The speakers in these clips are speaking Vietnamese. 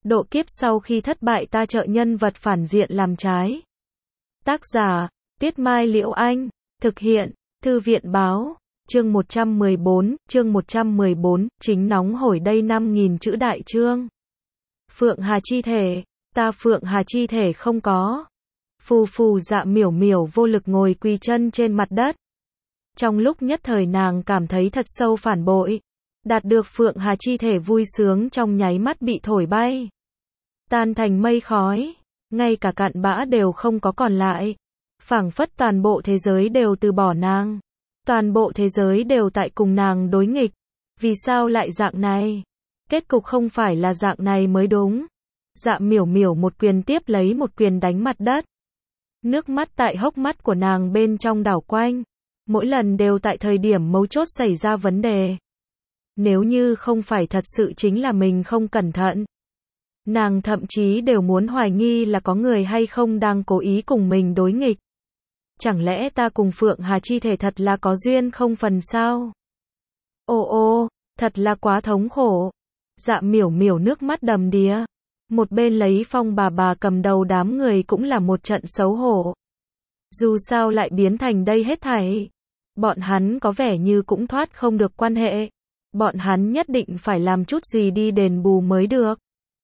độ kiếp sau khi thất bại ta trợ nhân vật phản diện làm trái. Tác giả, Tuyết Mai Liễu Anh, thực hiện, Thư viện Báo, chương 114, chính nóng hổi đây 5.000 chữ đại chương. Phượng Hà chi thể, ta Phượng Hà chi thể không có. Phù phù Dạ Miểu Miểu vô lực ngồi quỳ chân trên mặt đất. Trong lúc nhất thời nàng cảm thấy thật sâu phản bội. Đạt được Phượng Hà chi thể vui sướng trong nháy mắt bị thổi bay. Tan thành mây khói, ngay cả cặn bã đều không có còn lại. Phảng phất toàn bộ thế giới đều từ bỏ nàng. Toàn bộ thế giới đều tại cùng nàng đối nghịch. Vì sao lại dạng này? Kết cục không phải là dạng này mới đúng. Dạ Miểu Miểu một quyền tiếp lấy một quyền đánh mặt đất. Nước mắt tại hốc mắt của nàng bên trong đảo quanh. Mỗi lần đều tại thời điểm mấu chốt xảy ra vấn đề. Nếu như không phải thật sự chính là mình không cẩn thận. Nàng thậm chí đều muốn hoài nghi là có người hay không đang cố ý cùng mình đối nghịch. Chẳng lẽ ta cùng Phượng Hà chi thể thật là có duyên không phần sao? Ô, thật là quá thống khổ. Dạ Miểu Miểu nước mắt đầm đìa. Một bên lấy Phong bà cầm đầu đám người cũng là một trận xấu hổ. Dù sao lại biến thành đây hết thảy. Bọn hắn có vẻ như cũng thoát không được quan hệ. Bọn hắn nhất định phải làm chút gì đi đền bù mới được.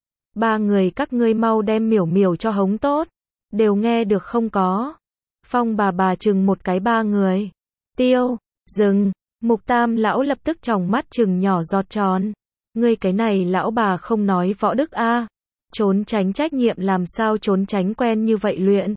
Ba người các ngươi mau đem Miểu Miểu cho hống tốt. Đều nghe được không có? Phong bà chừng một cái ba người. Tiêu, dừng. Mục Tam lão lập tức tròng mắt chừng nhỏ giọt tròn. Ngươi cái này lão bà không nói võ đức a. Trốn tránh trách nhiệm làm sao trốn tránh quen như vậy luyện.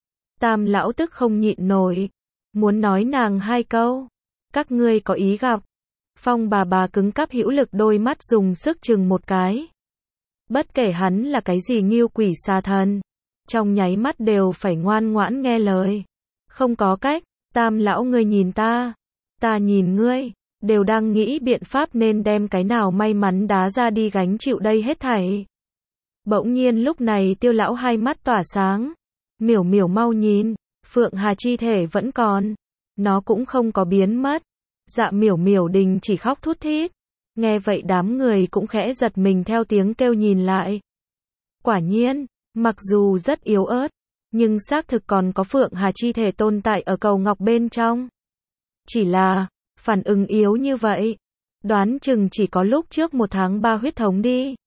Tam lão tức không nhịn nổi. Muốn nói nàng hai câu. Các ngươi có ý gặp. Phong bà cứng cáp hữu lực đôi mắt dùng sức chừng một cái. Bất kể hắn là cái gì nghiêu quỷ xà thần. Trong nháy mắt đều phải ngoan ngoãn nghe lời. Không có cách, Tam lão ngươi nhìn ta. Ta nhìn ngươi. Đều đang nghĩ biện pháp nên đem cái nào may mắn đá ra đi gánh chịu đây hết thảy. Bỗng nhiên lúc này Tiêu lão hai mắt tỏa sáng. Miểu Miểu mau nhìn. Phượng Hà chi thể vẫn còn. Nó cũng không có biến mất. Dạ Miểu Miểu đình chỉ khóc thút thít. Nghe vậy đám người cũng khẽ giật mình theo tiếng kêu nhìn lại. Quả nhiên, mặc dù rất yếu ớt, nhưng xác thực còn có Phượng Hà chi thể tồn tại ở cầu ngọc bên trong. Chỉ là, phản ứng yếu như vậy, đoán chừng chỉ có lúc trước 1 tháng 3 huyết thống đi.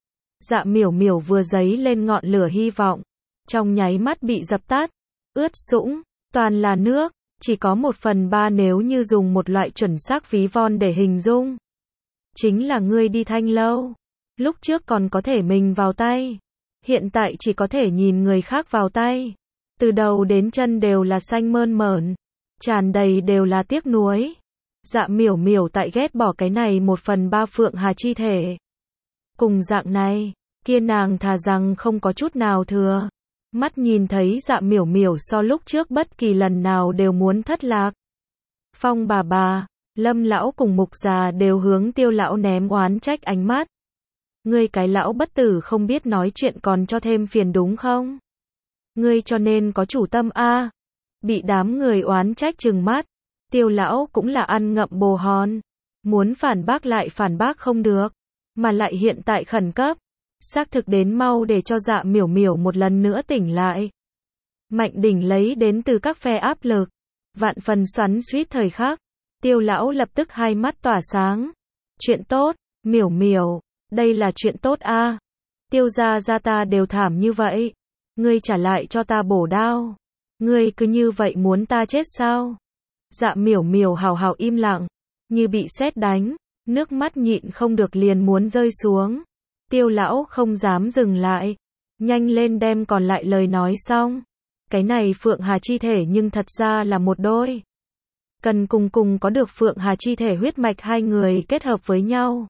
Dạ Miểu Miểu vừa dấy lên ngọn lửa hy vọng, trong nháy mắt bị dập tắt, ướt sũng, toàn là nước, chỉ có 1/3 nếu như dùng một loại chuẩn xác ví von để hình dung. Chính là ngươi đi Thanh Lâu, lúc trước còn có thể mình vào tay, hiện tại chỉ có thể nhìn người khác vào tay. Từ đầu đến chân đều là xanh mơn mởn, tràn đầy đều là tiếc nuối. Dạ Miểu Miểu tại ghét bỏ cái này 1/3 Phượng Hà chi thể. Cùng dạng này, kia nàng thà rằng không có chút nào thừa. Mắt nhìn thấy Dạ Miểu Miểu so lúc trước bất kỳ lần nào đều muốn thất lạc. Phong bà, Lâm lão cùng Mục già đều hướng Tiêu lão ném oán trách ánh mắt. Ngươi cái lão bất tử không biết nói chuyện còn cho thêm phiền đúng không? Ngươi cho nên có chủ tâm a. Bị đám người oán trách trừng mắt. Tiêu lão cũng là ăn ngậm bồ hòn. Muốn phản bác lại phản bác không được. Mà lại hiện tại khẩn cấp. Xác thực đến mau để cho Dạ Miểu Miểu một lần nữa tỉnh lại. Mạnh đỉnh lấy đến từ các phe áp lực. Vạn phần xoắn xuýt thời khắc. Tiêu lão lập tức hai mắt tỏa sáng. Chuyện tốt, Miểu Miểu. Đây là chuyện tốt a. Tiêu gia ta đều thảm như vậy. Ngươi trả lại cho ta bổ đao. Ngươi cứ như vậy muốn ta chết sao? Dạ Miểu Miểu hào hào im lặng. Như bị sét đánh. Nước mắt nhịn không được liền muốn rơi xuống. Tiêu lão không dám dừng lại. Nhanh lên đem còn lại lời nói xong. Cái này Phượng Hà chi thể nhưng thật ra là một đôi. Cần cùng có được Phượng Hà chi thể huyết mạch hai người kết hợp với nhau.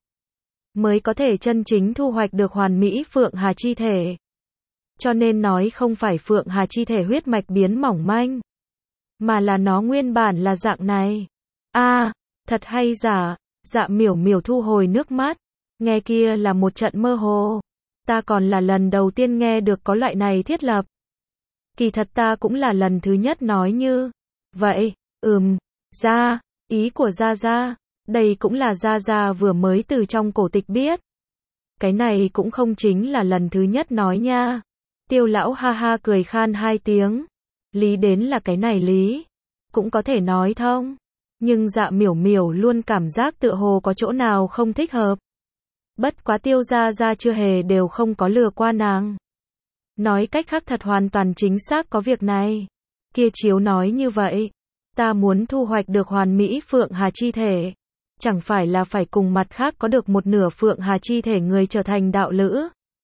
Mới có thể chân chính thu hoạch được hoàn mỹ Phượng Hà chi thể. Cho nên nói không phải Phượng Hà chi thể huyết mạch biến mỏng manh. Mà là nó nguyên bản là dạng này. Thật hay giả. Dạ Miểu Miểu thu hồi nước mắt. Nghe kia là một trận mơ hồ. Ta còn là lần đầu tiên nghe được có loại này thiết lập. Kỳ thật ta cũng là lần thứ nhất nói như vậy. Ý của Gia, đây cũng là Gia vừa mới từ trong cổ tịch biết. Cái này cũng không chính là lần thứ nhất nói nha. Tiêu lão ha ha cười khan hai tiếng. Lý đến là cái này lý. Cũng có thể nói thông. Nhưng Dạ Miểu Miểu luôn cảm giác tựa hồ có chỗ nào không thích hợp. Bất quá Tiêu gia gia chưa hề đều không có lừa qua nàng. Nói cách khác thật hoàn toàn chính xác có việc này. Kia chiếu nói như vậy. Ta muốn thu hoạch được hoàn mỹ Phượng Hà chi thể. Chẳng phải là phải cùng mặt khác có được một nửa Phượng Hà chi thể người trở thành đạo lữ.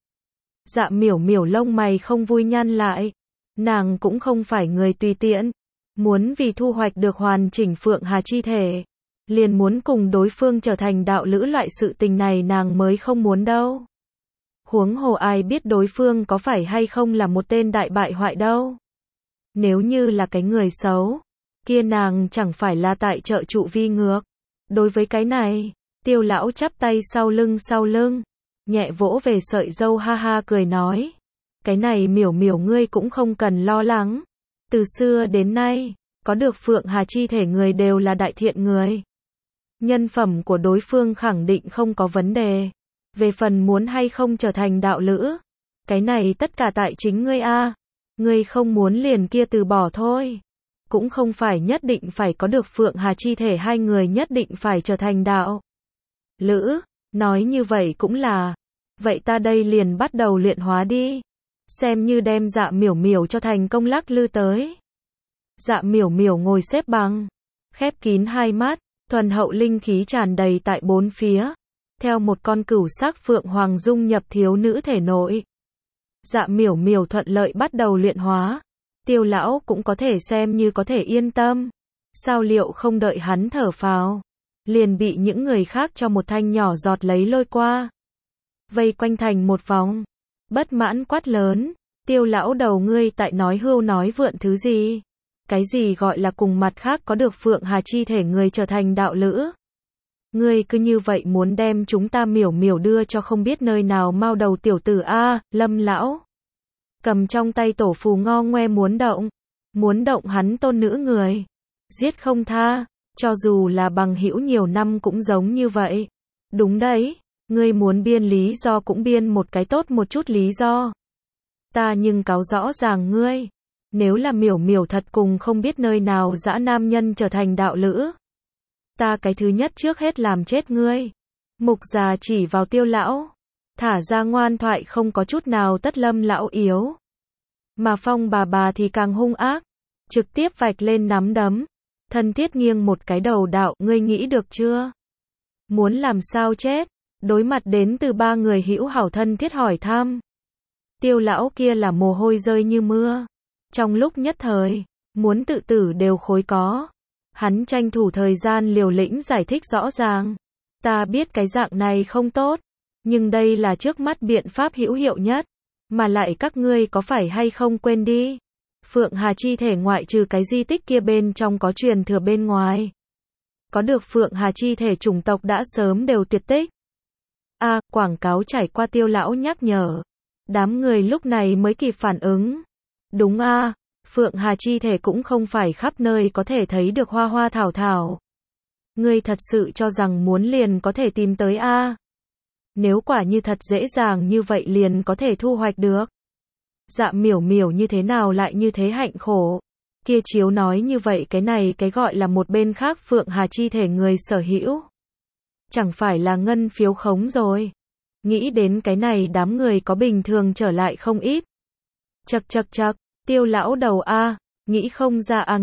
Dạ Miểu Miểu lông mày không vui nhăn lại. Nàng cũng không phải người tùy tiện. Muốn vì thu hoạch được hoàn chỉnh Phượng Hà chi thể. Liền muốn cùng đối phương trở thành đạo lữ, loại sự tình này nàng mới không muốn đâu. Huống hồ ai biết đối phương có phải hay không là một tên đại bại hoại đâu. Nếu như là cái người xấu, kia nàng chẳng phải là tại trợ trụ vi ngược. Đối với cái này, Tiêu lão chắp tay sau lưng, nhẹ vỗ về sợi râu ha ha cười nói. Cái này Miểu Miểu ngươi cũng không cần lo lắng. Từ xưa đến nay, có được Phượng Hà chi thể người đều là đại thiện người. Nhân phẩm của đối phương khẳng định không có vấn đề. Về phần muốn hay không trở thành đạo lữ, cái này tất cả tại chính ngươi a. Ngươi không muốn liền kia từ bỏ thôi. Cũng không phải nhất định phải có được Phượng Hà chi thể hai người nhất định phải trở thành đạo lữ. Nói như vậy cũng là. Vậy ta đây liền bắt đầu luyện hóa đi. Xem như đem Dạ Miểu Miểu cho thành công lắc lư tới. Dạ Miểu Miểu ngồi xếp bằng, khép kín hai mắt, thuần hậu linh khí tràn đầy tại bốn phía. Theo một con cửu sắc phượng hoàng dung nhập thiếu nữ thể nội. Dạ Miểu Miểu thuận lợi bắt đầu luyện hóa. Tiêu lão cũng có thể xem như có thể yên tâm. Sao liệu không đợi hắn thở phào, liền bị những người khác cho một thanh nhỏ giọt lấy lôi qua. Vây quanh thành một vòng. Bất mãn quát lớn. Tiêu lão đầu ngươi tại nói hưu nói vượn thứ gì? Cái gì gọi là cùng mặt khác có được Phượng Hà chi thể người trở thành đạo lữ? Ngươi cứ như vậy muốn đem chúng ta Miểu Miểu đưa cho không biết nơi nào mau đầu tiểu tử a. Lâm lão cầm trong tay tổ phù ngo ngoe muốn động hắn tôn nữ người, giết không tha, cho dù là bằng hữu nhiều năm cũng giống như vậy. Đúng đấy, ngươi muốn biên lý do cũng biên một cái tốt một chút lý do. Ta nhưng cáo rõ ràng ngươi, nếu là Miểu Miểu thật cùng không biết nơi nào dã nam nhân trở thành đạo lữ, ta cái thứ nhất trước hết làm chết ngươi. Mục già chỉ vào Tiêu lão, thả ra ngoan thoại không có chút nào tất. Lâm lão yếu, mà Phong bà thì càng hung ác, trực tiếp vạch lên nắm đấm, thân thiết nghiêng một cái đầu đạo. Ngươi nghĩ được chưa? Muốn làm sao chết? Đối mặt đến từ ba người hữu hảo thân thiết hỏi thăm. Tiêu lão kia là mồ hôi rơi như mưa. Trong lúc nhất thời, muốn tự tử đều khối có. Hắn tranh thủ thời gian liều lĩnh giải thích rõ ràng. Ta biết cái dạng này không tốt, nhưng đây là trước mắt biện pháp hữu hiệu nhất. Mà lại các ngươi có phải hay không quên đi. Phượng Hà chi thể ngoại trừ cái di tích kia bên trong có truyền thừa bên ngoài. Có được Phượng Hà chi thể chủng tộc đã sớm đều tuyệt tích. Quảng cáo trải qua. Tiêu lão nhắc nhở. Đám người lúc này mới kịp phản ứng. Đúng Phượng Hà chi thể cũng không phải khắp nơi có thể thấy được hoa hoa thảo thảo. Ngươi thật sự cho rằng muốn liền có thể tìm tới Nếu quả như thật dễ dàng như vậy liền có thể thu hoạch được. Dạ Miểu Miểu như thế nào lại như thế hạnh khổ. Kia chiếu nói như vậy cái này cái gọi là một bên khác Phượng Hà chi thể người sở hữu. Chẳng phải là ngân phiếu khống rồi. Nghĩ đến cái này đám người có bình thường trở lại không ít. Chậc, Tiêu lão đầu nghĩ không ra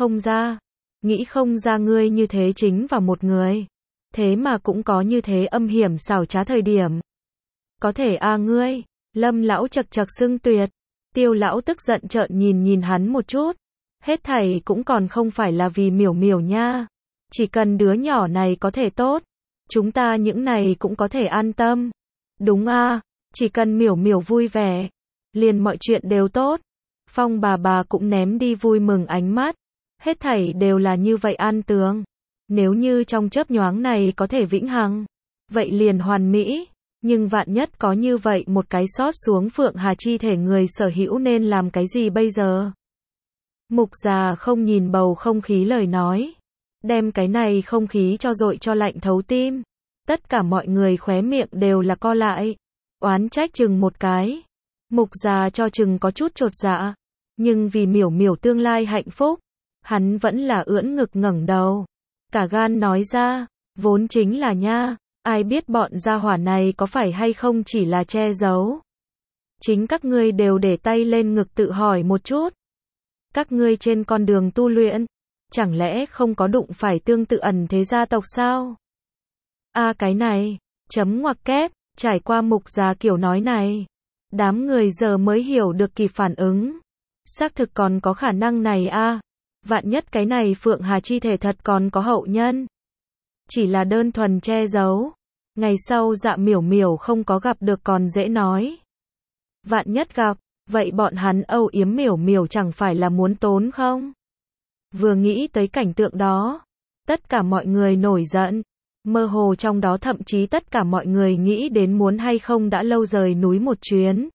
nghĩ không ra ngươi như thế chính vào một người. Thế mà cũng có như thế âm hiểm xảo trá thời điểm. Có thể ngươi. Lâm lão chậc xưng tuyệt. Tiêu lão tức giận trợn nhìn hắn một chút. Hết thảy cũng còn không phải là vì Miểu Miểu nha. Chỉ cần đứa nhỏ này có thể tốt, chúng ta những này cũng có thể an tâm. Đúng chỉ cần Miểu Miểu vui vẻ, liền mọi chuyện đều tốt. Phong bà cũng ném đi vui mừng ánh mắt. Hết thảy đều là như vậy an tường. Nếu như trong chớp nhoáng này có thể vĩnh hằng, vậy liền hoàn mỹ. Nhưng vạn nhất có như vậy một cái sót xuống Phượng Hà chi thể người sở hữu nên làm cái gì bây giờ? Mục già không nhìn bầu không khí lời nói. Đem cái này không khí cho dội cho lạnh thấu tim. Tất cả mọi người khóe miệng đều là co lại. oán trách chừng một cái. Mục già cho chừng có chút chột dạ, nhưng vì miểu miểu tương lai hạnh phúc, hắn vẫn là ưỡn ngực ngẩng đầu. Cả gan nói ra, vốn chính là nha, ai biết bọn gia hỏa này có phải hay không chỉ là che giấu. Chính các ngươi đều để tay lên ngực tự hỏi một chút. Các ngươi trên con đường tu luyện, chẳng lẽ không có đụng phải tương tự ẩn thế gia tộc sao? Cái này, chấm ngoặc kép, trải qua mục già kiểu nói này. Đám người giờ mới hiểu được kịp phản ứng. Xác thực còn có khả năng này vạn nhất cái này Phượng Hà chi thể thật còn có hậu nhân. Chỉ là đơn thuần che giấu. Ngày sau Dạ Miểu Miểu không có gặp được còn dễ nói. Vạn nhất gặp, vậy bọn hắn âu yếm Miểu Miểu chẳng phải là muốn tốn không? Vừa nghĩ tới cảnh tượng đó, tất cả mọi người nổi giận. Mơ hồ trong đó thậm chí tất cả mọi người nghĩ đến muốn hay không đã lâu rời núi một chuyến.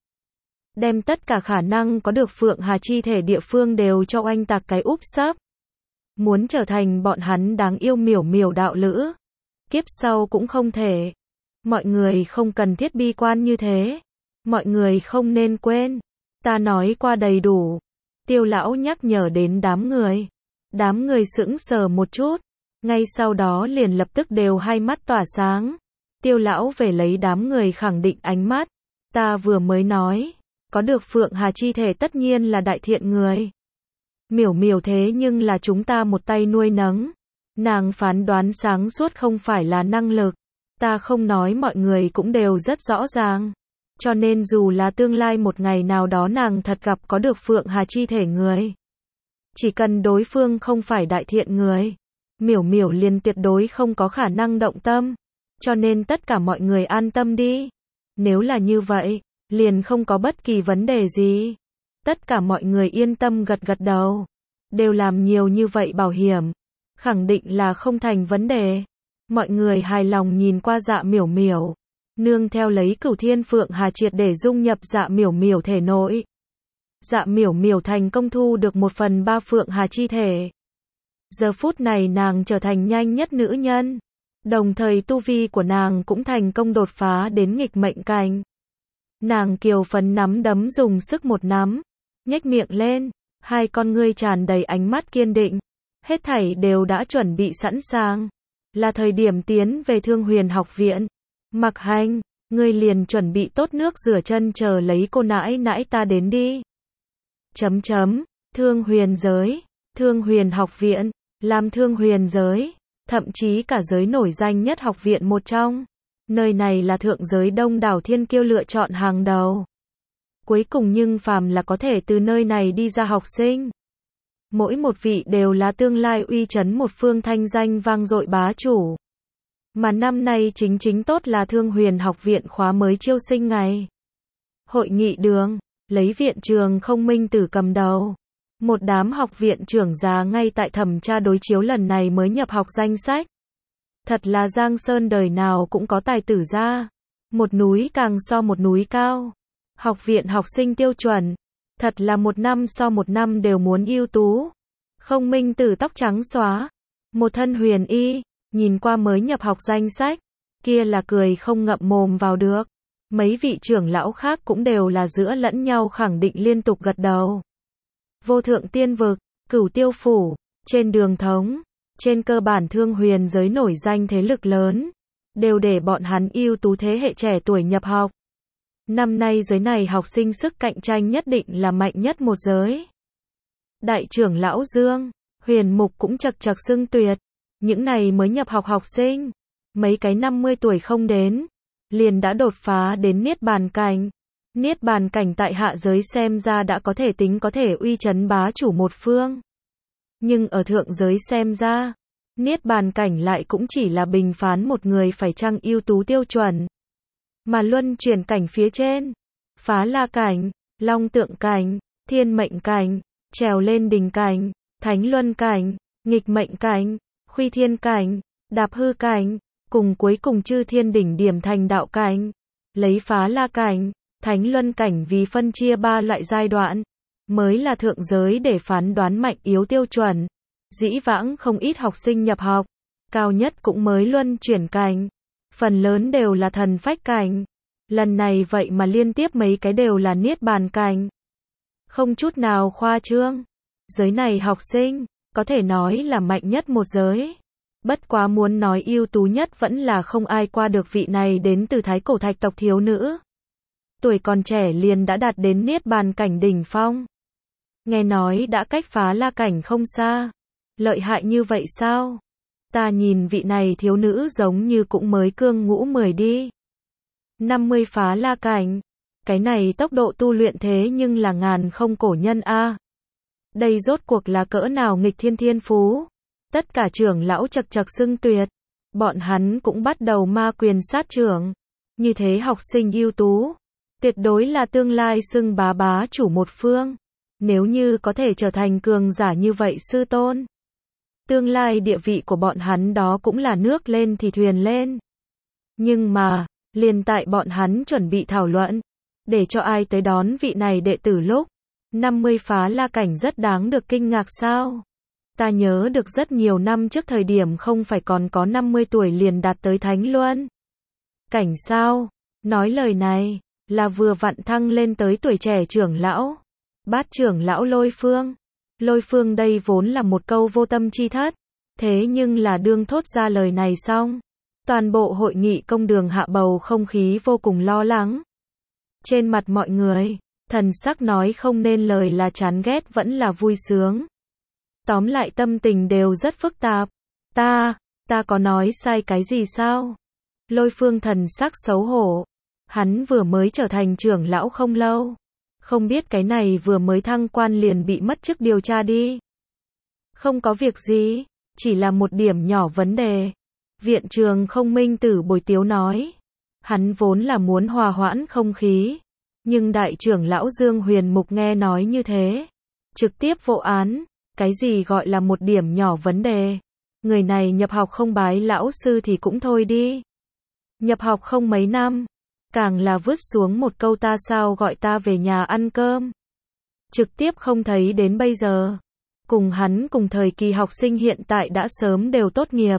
Đem tất cả khả năng có được Phượng Hà chi thể địa phương đều cho oanh tạc cái úp sấp. Muốn trở thành bọn hắn đáng yêu Miểu Miểu đạo lữ. Kiếp sau cũng không thể. Mọi người không cần thiết bi quan như thế. Mọi người không nên quên. Ta nói qua đầy đủ. Tiêu lão nhắc nhở đến đám người. Đám người sững sờ một chút. Ngay sau đó liền lập tức đều hai mắt tỏa sáng. Tiêu lão về lấy đám người khẳng định ánh mắt. Ta vừa mới nói. Có được Phượng Hà chi thể tất nhiên là đại thiện người. Miểu miểu thế nhưng là chúng ta một tay nuôi nấng. Nàng phán đoán sáng suốt không phải là năng lực. Ta không nói mọi người cũng đều rất rõ ràng. Cho nên dù là tương lai một ngày nào đó nàng thật gặp có được Phượng Hà chi thể người. Chỉ cần đối phương không phải đại thiện người. Miểu miểu liền tuyệt đối không có khả năng động tâm. Cho nên tất cả mọi người an tâm đi. Nếu là như vậy, liền không có bất kỳ vấn đề gì. Tất cả mọi người yên tâm gật gật đầu. Đều làm nhiều như vậy bảo hiểm. Khẳng định là không thành vấn đề. Mọi người hài lòng nhìn qua Dạ Miểu Miểu. Nương theo lấy Cửu Thiên Phượng Hà triệt để dung nhập Dạ Miểu Miểu thể nội. Dạ Miểu Miểu thành công thu được 1/3 Phượng Hà chi thể. Giờ phút này nàng trở thành nhanh nhất nữ nhân. Đồng thời tu vi của nàng cũng thành công đột phá đến nghịch mệnh cảnh. Nàng kiều phấn nắm đấm dùng sức một nắm. Nhếch miệng lên. Hai con ngươi tràn đầy ánh mắt kiên định. Hết thảy đều đã chuẩn bị sẵn sàng. Là thời điểm tiến về Thương Huyền học viện. Mặc Hành, ngươi liền chuẩn bị tốt nước rửa chân chờ lấy cô nãi nãi ta đến đi. Thương Huyền giới, Thương Huyền học viện, làm Thương Huyền giới, thậm chí cả giới nổi danh nhất học viện một trong. Nơi này là thượng giới đông đảo thiên kiêu lựa chọn hàng đầu. Cuối cùng nhưng phàm là có thể từ nơi này đi ra học sinh. Mỗi một vị đều là tương lai uy chấn một phương thanh danh vang dội bá chủ. Mà năm nay chính tốt là Thương Huyền học viện khóa mới chiêu sinh ngày. Hội nghị đường, lấy viện trường Không Minh Tử cầm đầu. Một đám học viện trưởng già ngay tại thẩm tra đối chiếu lần này mới nhập học danh sách. Thật là Giang Sơn đời nào cũng có tài tử ra. Một núi càng so một núi cao. Học viện học sinh tiêu chuẩn. Thật là một năm so một năm đều muốn ưu tú. Không Minh Tử tóc trắng xóa. Một thân huyền y. Nhìn qua mới nhập học danh sách. Kia là cười không ngậm mồm vào được. Mấy vị trưởng lão khác cũng đều là giữa lẫn nhau khẳng định liên tục gật đầu. Vô thượng tiên vực, Cửu Tiêu phủ, trên đường thống. Trên cơ bản Thương Huyền giới nổi danh thế lực lớn. Đều để bọn hắn ưu tú thế hệ trẻ tuổi nhập học. Năm nay giới này học sinh sức cạnh tranh nhất định là mạnh nhất một giới. Đại trưởng lão Dương, Huyền Mục cũng chật chật xưng tuyệt. Những này mới nhập học học sinh. Mấy cái 50 tuổi không đến. Liền đã đột phá đến Niết Bàn cảnh. Niết Bàn cảnh tại hạ giới xem ra đã có thể tính có thể uy chấn bá chủ một phương. Nhưng ở thượng giới xem ra, Niết Bàn cảnh lại cũng chỉ là bình phán một người phải chăng ưu tú tiêu chuẩn. Mà luân chuyển cảnh phía trên, Phá La cảnh, Long Tượng cảnh, Thiên Mệnh cảnh, trèo lên đỉnh cảnh, Thánh Luân cảnh, nghịch mệnh cảnh, Khuy Thiên cảnh, Đạp Hư cảnh, cùng cuối cùng Chư Thiên đỉnh điểm thành đạo cảnh. Lấy Phá La cảnh, Thánh Luân cảnh vì phân chia 3 loại giai đoạn, mới là thượng giới để phán đoán mạnh yếu tiêu chuẩn. Dĩ vãng không ít học sinh nhập học, cao nhất cũng mới luân chuyển cảnh, phần lớn đều là thần phách cảnh. Lần này vậy mà liên tiếp mấy cái đều là niết bàn cảnh. Không chút nào khoa trương. Giới này học sinh, có thể nói là mạnh nhất một giới. Bất quá muốn nói ưu tú nhất vẫn là không ai qua được vị này đến từ Thái Cổ Thạch tộc thiếu nữ. Tuổi còn trẻ liền đã đạt đến niết bàn cảnh đỉnh phong. Nghe nói đã cách phá la cảnh không xa. Lợi hại như vậy sao? Ta nhìn vị này thiếu nữ giống như cũng mới cương ngũ 10 đi. 50 phá la cảnh. Cái này tốc độ tu luyện thế nhưng là ngàn không cổ nhân a. Đây rốt cuộc là cỡ nào nghịch thiên thiên phú. Tất cả trưởng lão chật chật xưng tuyệt. Bọn hắn cũng bắt đầu ma quyền sát trưởng. Như thế học sinh ưu tú. Tuyệt đối là tương lai xưng bá bá chủ một phương. Nếu như có thể trở thành cường giả như vậy sư tôn. Tương lai địa vị của bọn hắn đó cũng là nước lên thì thuyền lên. Nhưng mà, liền tại bọn hắn chuẩn bị thảo luận. Để cho ai tới đón vị này đệ tử lúc. 50 phá la cảnh rất đáng được kinh ngạc sao. Ta nhớ được rất nhiều năm trước thời điểm không phải còn có 50 tuổi liền đạt tới Thánh Luân cảnh sao. Nói lời này, là vừa vặn thăng lên tới tuổi trẻ trưởng lão. Bát trưởng lão Lôi Phương. Lôi Phương đây vốn là một câu vô tâm chi thất. Thế nhưng là đương thốt ra lời này xong. Toàn bộ hội nghị công đường hạ bầu không khí vô cùng lo lắng. Trên mặt mọi người, thần sắc nói không nên lời là chán ghét vẫn là vui sướng. Tóm lại tâm tình đều rất phức tạp. Ta có nói sai cái gì sao? Lôi Phương thần sắc xấu hổ. Hắn vừa mới trở thành trưởng lão không lâu. Không biết cái này vừa mới thăng quan liền bị mất chức điều tra đi. Không có việc gì, chỉ là một điểm nhỏ vấn đề. Viện trường Không Minh Tử bồi tiếu nói. Hắn vốn là muốn hòa hoãn không khí. Nhưng đại trưởng lão Dương Huyền Mục nghe nói như thế. Trực tiếp vô án. Cái gì gọi là một điểm nhỏ vấn đề? Người này nhập học không bái lão sư thì cũng thôi đi. Nhập học không mấy năm. Càng là vứt xuống một câu ta sao gọi ta về nhà ăn cơm. Trực tiếp không thấy đến bây giờ. Cùng hắn cùng thời kỳ học sinh hiện tại đã sớm đều tốt nghiệp.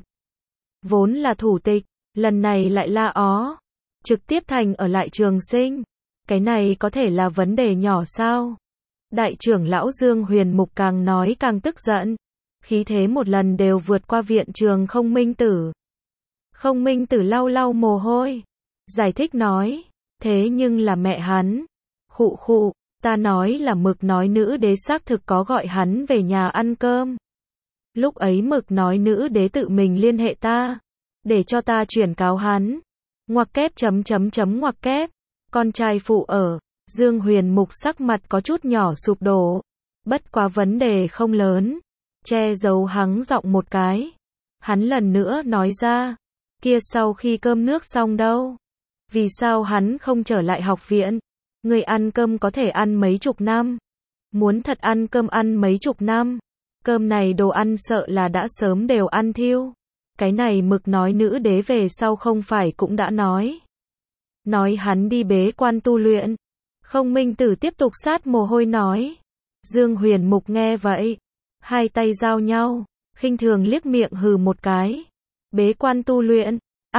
Vốn là thủ tịch, lần này lại la ó. Trực tiếp thành ở lại trường sinh. Cái này có thể là vấn đề nhỏ sao? Đại trưởng lão Dương Huyền Mục càng nói càng tức giận. Khí thế một lần đều vượt qua viện trường Không Minh Tử. Không Minh Tử lau lau mồ hôi. Giải thích nói. Thế nhưng là mẹ hắn. Khụ khụ, ta nói là Mực nói nữ đế xác thực có gọi hắn về nhà ăn cơm. Lúc ấy Mực nói nữ đế tự mình liên hệ ta. Để cho ta chuyển cáo hắn. Ngoặc kép ngoặc kép. Con trai phụ ở. Dương Huyền Mục sắc mặt có chút nhỏ sụp đổ. Bất quá vấn đề không lớn. Che giấu hắng giọng một cái. Hắn lần nữa nói ra. Kia sau khi cơm nước xong đâu? Vì sao hắn không trở lại học viện? Người ăn cơm có thể ăn mấy chục năm. Muốn thật ăn cơm ăn mấy chục năm. Cơm này đồ ăn sợ là đã sớm đều ăn thiêu. Cái này Mực nói nữ đế về sau không phải cũng đã nói. Nói hắn đi bế quan tu luyện. Không Minh Tử tiếp tục sát mồ hôi nói. Dương Huyền Mục nghe vậy. Hai tay giao nhau. Khinh thường liếc miệng hừ một cái. Bế quan tu luyện.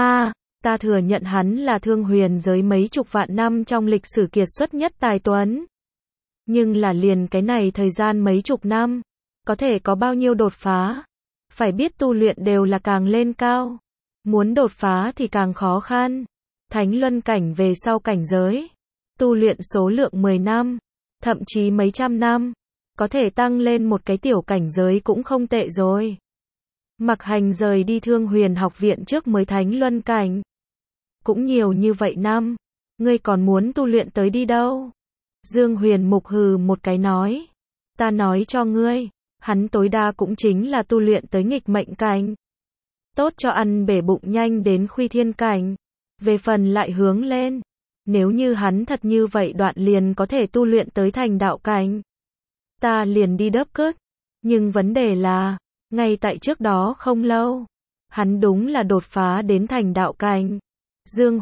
Ta thừa nhận hắn là thương huyền giới mấy chục vạn năm trong lịch sử kiệt xuất nhất tài tuấn. Nhưng là liền cái này thời gian mấy chục năm. Có thể có bao nhiêu đột phá. Phải biết tu luyện đều là càng lên cao. Muốn đột phá thì càng khó khăn. Thánh Luân cảnh về sau cảnh giới. Tu luyện số lượng 10 năm. Thậm chí mấy trăm năm. Có thể tăng lên một cái tiểu cảnh giới cũng không tệ rồi. Mặc Hành rời đi Thương Huyền học viện trước mới Thánh Luân cảnh. Cũng nhiều như vậy năm. Ngươi còn muốn tu luyện tới đi đâu? Dương Huyền Mục hừ một cái nói. Ta nói cho ngươi. Hắn tối đa cũng chính là tu luyện tới nghịch mệnh cảnh. Tốt cho ăn bể bụng nhanh đến Khuy Thiên cảnh. Về phần lại hướng lên. Nếu như hắn thật như vậy đoạn liền có thể tu luyện tới thành đạo cảnh. Ta liền đi đớp cớt. Nhưng vấn đề là, ngay tại trước đó không lâu, hắn đúng là đột phá đến thành đạo cảnh. Dương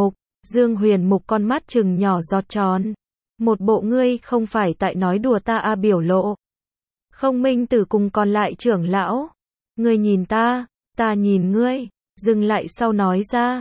Huyền Mục con mắt trừng nhỏ giọt tròn. Một bộ ngươi không phải tại nói đùa ta biểu lộ. Không Minh Tử cùng còn lại trưởng lão. Ngươi nhìn ta nhìn ngươi. Dừng lại sau nói ra.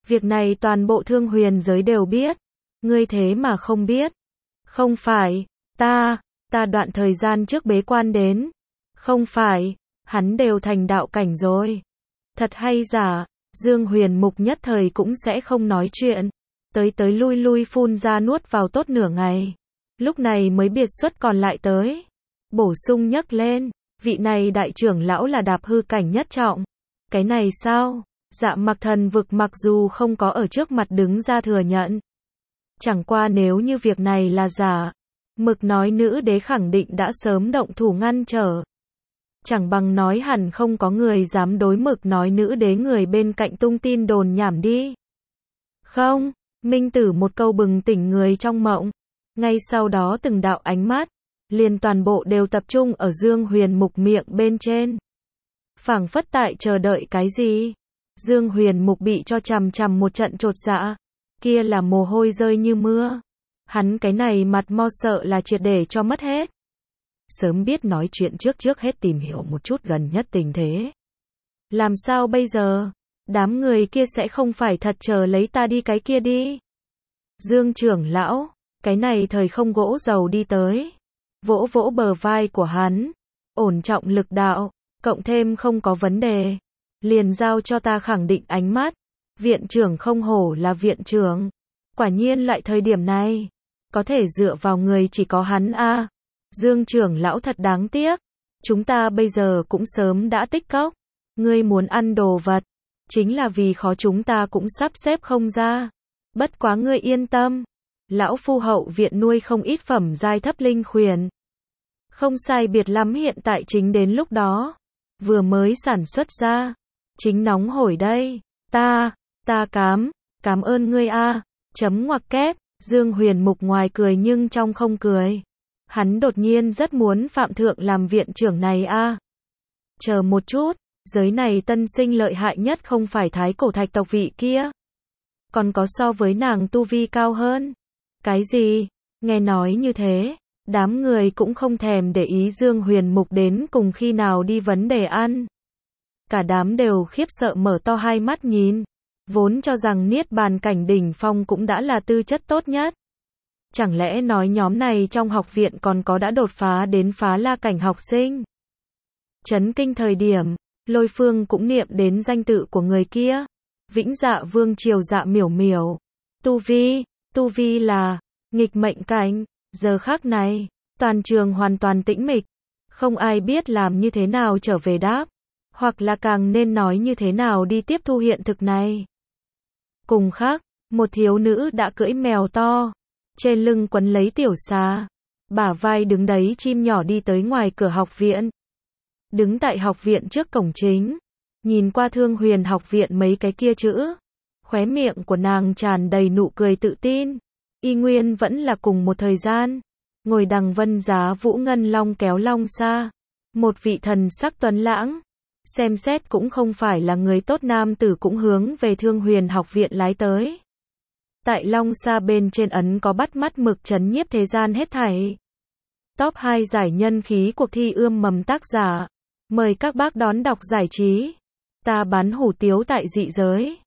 Việc này toàn bộ Thương Huyền giới đều biết. Ngươi thế mà không biết. Không phải, ta đoạn thời gian trước bế quan đến. Không phải, hắn đều thành đạo cảnh rồi. Thật hay giả, Dương Huyền Mục nhất thời cũng sẽ không nói chuyện. Tới lui phun ra nuốt vào tốt nửa ngày. Lúc này mới biệt xuất còn lại tới. Bổ sung nhắc lên, vị này đại trưởng lão là đạp hư cảnh nhất trọng. Cái này sao? Dạ Mặc Thần Vực mặc dù không có ở trước mặt đứng ra thừa nhận. Chẳng qua nếu như việc này là giả, Mực nói nữ đế khẳng định đã sớm động thủ ngăn trở. Chẳng bằng nói hẳn không có người dám đối Mực nói nữ đế người bên cạnh tung tin đồn nhảm đi. Không, Minh Tử một câu bừng tỉnh người trong mộng. Ngay sau đó từng đạo ánh mắt, liền toàn bộ đều tập trung ở Dương Huyền Mục miệng bên trên. Phảng phất tại chờ đợi cái gì? Dương Huyền Mục bị cho chằm chằm một trận chột dạ. Kia là mồ hôi rơi như mưa. Hắn cái này mặt mo sợ là triệt để cho mất hết. Sớm biết nói chuyện trước hết tìm hiểu một chút gần nhất tình thế. Làm sao bây giờ? Đám người kia sẽ không phải thật chờ lấy ta đi cái kia đi. Dương trưởng lão, cái này thời không gỗ dầu đi tới. Vỗ vỗ bờ vai của hắn. Ổn trọng lực đạo, cộng thêm không có vấn đề. Liền giao cho ta khẳng định ánh mắt. Viện trưởng không hổ là viện trưởng. Quả nhiên lại thời điểm này. Có thể dựa vào người chỉ có hắn a. Dương trưởng lão thật đáng tiếc. Chúng ta bây giờ cũng sớm đã tích cốc. Ngươi muốn ăn đồ vật. Chính là vì khó chúng ta cũng sắp xếp không ra. Bất quá ngươi yên tâm. Lão phu hậu viện nuôi không ít phẩm giai thấp linh khuyển. Không sai biệt lắm hiện tại chính đến lúc đó. Vừa mới sản xuất ra. Chính nóng hổi đây. Ta cảm ơn ngươi a. Chấm ngoặc kép. Dương Huyền Mục ngoài cười nhưng trong không cười. Hắn đột nhiên rất muốn Phạm Thượng làm viện trưởng này a. Chờ một chút, giới này tân sinh lợi hại nhất không phải Thái Cổ Thạch tộc vị kia. Còn có so với nàng tu vi cao hơn. Cái gì? Nghe nói như thế, đám người cũng không thèm để ý Dương Huyền Mục đến cùng khi nào đi vấn đề ăn. Cả đám đều khiếp sợ mở to hai mắt nhìn. Vốn cho rằng Niết Bàn cảnh đỉnh phong cũng đã là tư chất tốt nhất. Chẳng lẽ nói nhóm này trong học viện còn có đã đột phá đến phá la cảnh học sinh? Chấn kinh thời điểm, Lôi Phương cũng niệm đến danh tự của người kia. Vĩnh Dạ Vương Triều Dạ Miểu Miểu. Tu vi là nghịch mệnh cảnh. Giờ khắc này, toàn trường hoàn toàn tĩnh mịch. Không ai biết làm như thế nào trở về đáp. Hoặc là càng nên nói như thế nào đi tiếp thu hiện thực này. Cùng khác, một thiếu nữ đã cưỡi mèo to. Trên lưng quấn lấy tiểu xà. Bả vai đứng đấy chim nhỏ đi tới ngoài cửa học viện. Đứng tại học viện trước cổng chính. Nhìn qua Thương Huyền học viện mấy cái kia chữ. Khóe miệng của nàng tràn đầy nụ cười tự tin. Y nguyên vẫn là cùng một thời gian. Ngồi đằng vân giá vũ ngân long kéo long xa. Một vị thần sắc tuấn lãng. Xem xét cũng không phải là người tốt nam tử cũng hướng về Thương Huyền học viện lái tới. Tại long xa bên trên ấn có bắt mắt mực chấn nhiếp thế gian hết thảy. Top 2 giải nhân khí cuộc thi ươm mầm tác giả. Mời các bác đón đọc giải trí. Ta bán hủ tiếu tại dị giới.